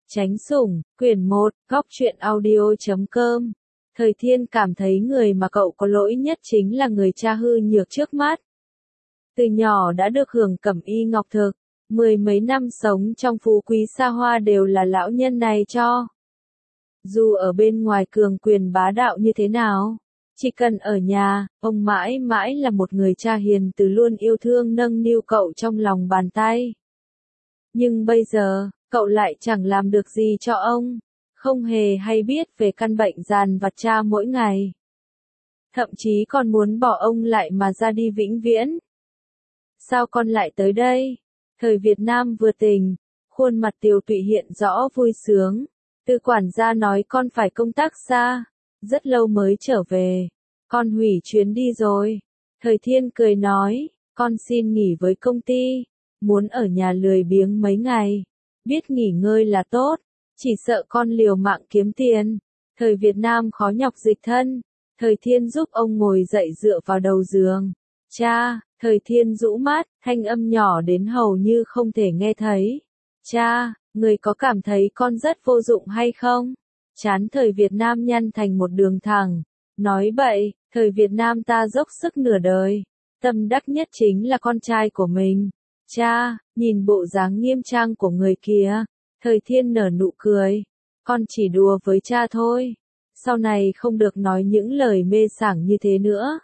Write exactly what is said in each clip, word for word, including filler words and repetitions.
Tránh sủng, quyển một, góc truyện audio chấm com. Thời Thiên cảm thấy người mà cậu có lỗi nhất chính là người cha hư nhược trước mắt. Từ nhỏ đã được hưởng cẩm y ngọc thực, mười mấy năm sống trong phú quý xa hoa đều là lão nhân này cho. Dù ở bên ngoài cường quyền bá đạo như thế nào, chỉ cần ở nhà, ông mãi mãi là một người cha hiền từ luôn yêu thương nâng niu cậu trong lòng bàn tay. Nhưng bây giờ, cậu lại chẳng làm được gì cho ông, không hề hay biết về căn bệnh dằn vặt cha mỗi ngày. Thậm chí còn muốn bỏ ông lại mà ra đi vĩnh viễn. Sao con lại tới đây? Thời Việt Nam vừa tỉnh, khuôn mặt tiều tụy hiện rõ vui sướng. Từ quản gia nói con phải công tác xa, rất lâu mới trở về. Con hủy chuyến đi rồi. Thời Thiên cười nói, con xin nghỉ với công ty, muốn ở nhà lười biếng mấy ngày. Biết nghỉ ngơi là tốt, chỉ sợ con liều mạng kiếm tiền. Thời Việt Nam khó nhọc dịch thân. Thời Thiên giúp ông ngồi dậy dựa vào đầu giường. Cha, Thời Thiên rũ mắt, thanh âm nhỏ đến hầu như không thể nghe thấy. Cha, người có cảm thấy con rất vô dụng hay không? Trán Thời Việt Nam nhăn thành một đường thẳng. Nói bậy, Thời Việt Nam ta dốc sức nửa đời. Tâm đắc nhất chính là con trai của mình. Cha, nhìn bộ dáng nghiêm trang của người kia. Thời Thiên nở nụ cười. Con chỉ đùa với cha thôi. Sau này không được nói những lời mê sảng như thế nữa.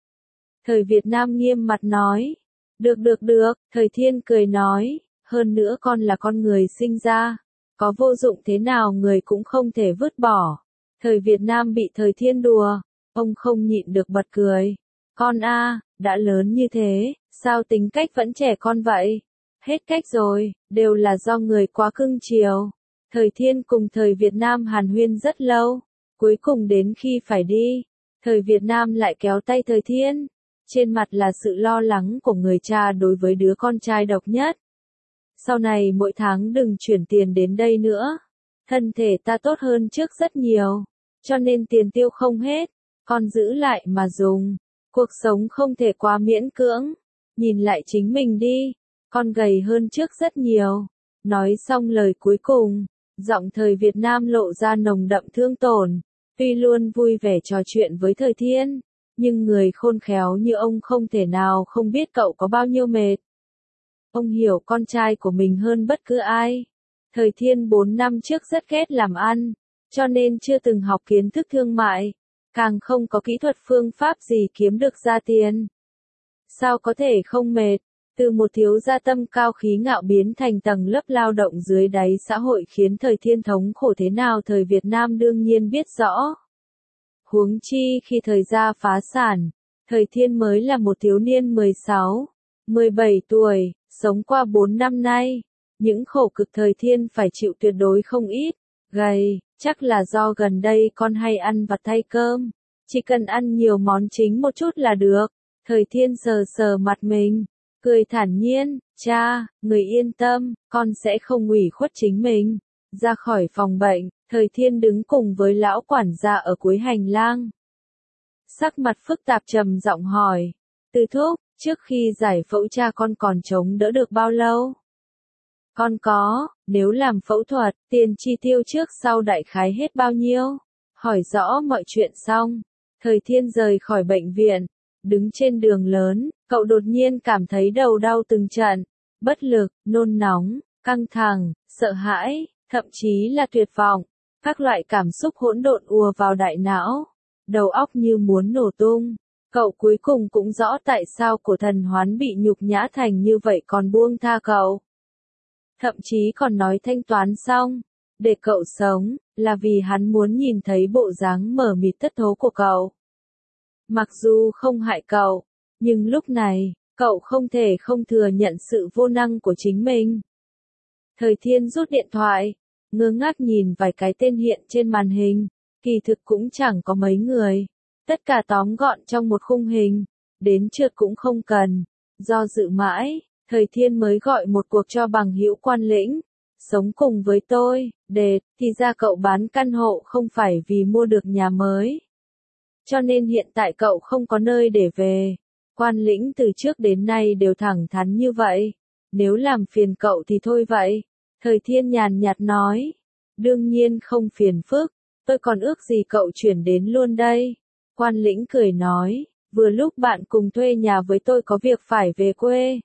Thời Việt Nam nghiêm mặt nói. Được được được, Thời Thiên cười nói. Hơn nữa con là con người sinh ra. Có vô dụng thế nào người cũng không thể vứt bỏ. Thời Việt Nam bị Thời Thiên đùa. Ông không nhịn được bật cười. Con a, đã lớn như thế, sao tính cách vẫn trẻ con vậy? Hết cách rồi, đều là do người quá cưng chiều. Thời Thiên cùng Thời Việt Nam hàn huyên rất lâu. Cuối cùng đến khi phải đi, Thời Việt Nam lại kéo tay Thời Thiên. Trên mặt là sự lo lắng của người cha đối với đứa con trai độc nhất. Sau này mỗi tháng đừng chuyển tiền đến đây nữa. Thân thể ta tốt hơn trước rất nhiều, cho nên tiền tiêu không hết. Con giữ lại mà dùng. Cuộc sống không thể quá miễn cưỡng. Nhìn lại chính mình đi. Con gầy hơn trước rất nhiều. Nói xong lời cuối cùng, giọng Thời Việt Nam lộ ra nồng đậm thương tổn. Tuy luôn vui vẻ trò chuyện với Thời Thiên, nhưng người khôn khéo như ông không thể nào không biết cậu có bao nhiêu mệt. Ông hiểu con trai của mình hơn bất cứ ai. Thời Thiên bốn năm trước rất ghét làm ăn, cho nên chưa từng học kiến thức thương mại, càng không có kỹ thuật phương pháp gì kiếm được ra tiền. Sao có thể không mệt? Từ một thiếu gia tâm cao khí ngạo biến thành tầng lớp lao động dưới đáy xã hội khiến Thời Thiên thống khổ thế nào Thời Việt Nam đương nhiên biết rõ. Huống chi khi thời gia phá sản, Thời Thiên mới là một thiếu niên mười sáu, mười bảy tuổi, sống qua bốn năm nay. Những khổ cực Thời Thiên phải chịu tuyệt đối không ít. Gầy, chắc là do gần đây con hay ăn vặt thay cơm. Chỉ cần ăn nhiều món chính một chút là được. Thời Thiên sờ sờ mặt mình, cười thản nhiên, cha, người yên tâm, con sẽ không ủy khuất chính mình. Ra khỏi phòng bệnh, Thời Thiên đứng cùng với lão quản gia ở cuối hành lang. Sắc mặt phức tạp trầm giọng hỏi, Từ thúc, trước khi giải phẫu cha con còn chống đỡ được bao lâu? Con có, nếu làm phẫu thuật, tiền chi tiêu trước sau đại khái hết bao nhiêu? Hỏi rõ mọi chuyện xong, Thời Thiên rời khỏi bệnh viện, đứng trên đường lớn, cậu đột nhiên cảm thấy đầu đau từng trận, bất lực, nôn nóng, căng thẳng, sợ hãi, thậm chí là tuyệt vọng. Các loại cảm xúc hỗn độn ùa vào đại não, đầu óc như muốn nổ tung. Cậu cuối cùng cũng rõ tại sao Cổ Thần Hoán bị nhục nhã thành như vậy còn buông tha cậu. Thậm chí còn nói thanh toán xong, để cậu sống, là vì hắn muốn nhìn thấy bộ dáng mờ mịt thất thố của cậu. Mặc dù không hại cậu, nhưng lúc này, cậu không thể không thừa nhận sự vô năng của chính mình. Thời Thiên rút điện thoại, ngơ ngác nhìn vài cái tên hiện trên màn hình, kỳ thực cũng chẳng có mấy người. Tất cả tóm gọn trong một khung hình, đến trượt cũng không cần. Do dự mãi, Thời Thiên mới gọi một cuộc cho bằng hữu Quan Lĩnh. Sống cùng với tôi, đệt, thì ra cậu bán căn hộ không phải vì mua được nhà mới. Cho nên hiện tại cậu không có nơi để về. Quan Lĩnh từ trước đến nay đều thẳng thắn như vậy. Nếu làm phiền cậu thì thôi vậy. Thời Thiên nhàn nhạt nói. Đương nhiên không phiền phức, tôi còn ước gì cậu chuyển đến luôn đây. Quan Lĩnh cười nói, vừa lúc bạn cùng thuê nhà với tôi có việc phải về quê.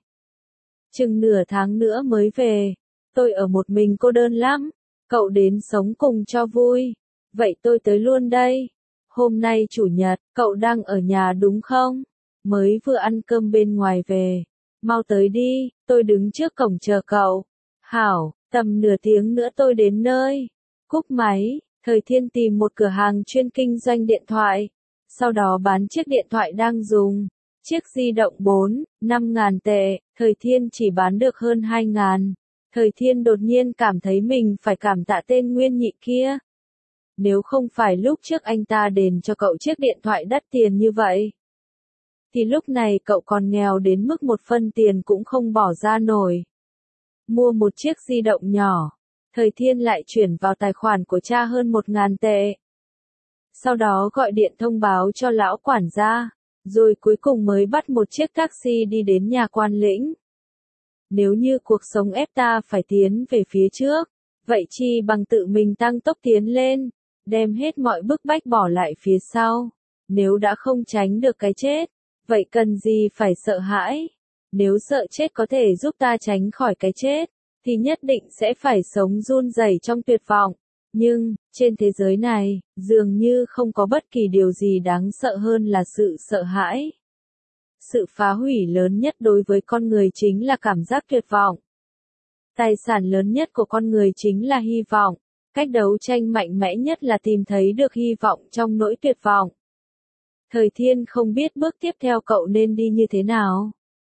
Chừng nửa tháng nữa mới về, tôi ở một mình cô đơn lắm, cậu đến sống cùng cho vui. Vậy tôi tới luôn đây. Hôm nay chủ nhật, cậu đang ở nhà đúng không? Mới vừa ăn cơm bên ngoài về. Mau tới đi, tôi đứng trước cổng chờ cậu. Hảo, tầm nửa tiếng nữa tôi đến nơi. Cúp máy, Thời Thiên tìm một cửa hàng chuyên kinh doanh điện thoại. Sau đó bán chiếc điện thoại đang dùng. Chiếc di động bốn, năm ngàn tệ, Thời Thiên chỉ bán được hơn hai ngàn. Thời Thiên đột nhiên cảm thấy mình phải cảm tạ tên Nguyên Nhị kia. Nếu không phải lúc trước anh ta đền cho cậu chiếc điện thoại đắt tiền như vậy, thì lúc này cậu còn nghèo đến mức một phân tiền cũng không bỏ ra nổi. Mua một chiếc di động nhỏ, Thời Thiên lại chuyển vào tài khoản của cha hơn một ngàn tệ. Sau đó gọi điện thông báo cho lão quản gia, rồi cuối cùng mới bắt một chiếc taxi đi đến nhà Quan Lĩnh. Nếu như cuộc sống ép ta phải tiến về phía trước, vậy chi bằng tự mình tăng tốc tiến lên, đem hết mọi bức bách bỏ lại phía sau. Nếu đã không tránh được cái chết, vậy cần gì phải sợ hãi? Nếu sợ chết có thể giúp ta tránh khỏi cái chết, thì nhất định sẽ phải sống run rẩy trong tuyệt vọng. Nhưng, trên thế giới này, dường như không có bất kỳ điều gì đáng sợ hơn là sự sợ hãi. Sự phá hủy lớn nhất đối với con người chính là cảm giác tuyệt vọng. Tài sản lớn nhất của con người chính là hy vọng. Cách đấu tranh mạnh mẽ nhất là tìm thấy được hy vọng trong nỗi tuyệt vọng. Thời Thiên không biết bước tiếp theo cậu nên đi như thế nào.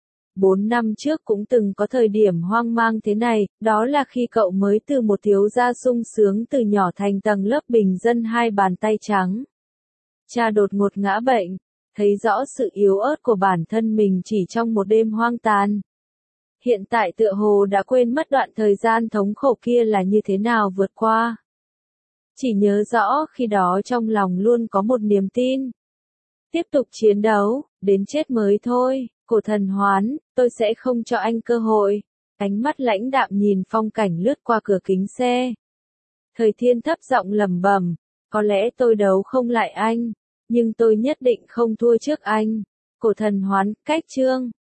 Bốn năm trước cũng từng có thời điểm hoang mang thế này, đó là khi cậu mới từ một thiếu gia sung sướng từ nhỏ thành tầng lớp bình dân hai bàn tay trắng. Cha đột ngột ngã bệnh, thấy rõ sự yếu ớt của bản thân mình chỉ trong một đêm hoang tàn. Hiện tại tựa hồ đã quên mất đoạn thời gian thống khổ kia là như thế nào vượt qua. Chỉ nhớ rõ khi đó trong lòng luôn có một niềm tin. Tiếp tục chiến đấu, đến chết mới thôi, Cổ Thần Hoán, tôi sẽ không cho anh cơ hội. Ánh mắt lãnh đạm nhìn phong cảnh lướt qua cửa kính xe. Thời Thiên thấp giọng lẩm bẩm, có lẽ tôi đấu không lại anh, nhưng tôi nhất định không thua trước anh. Cổ Thần Hoán, cách chương.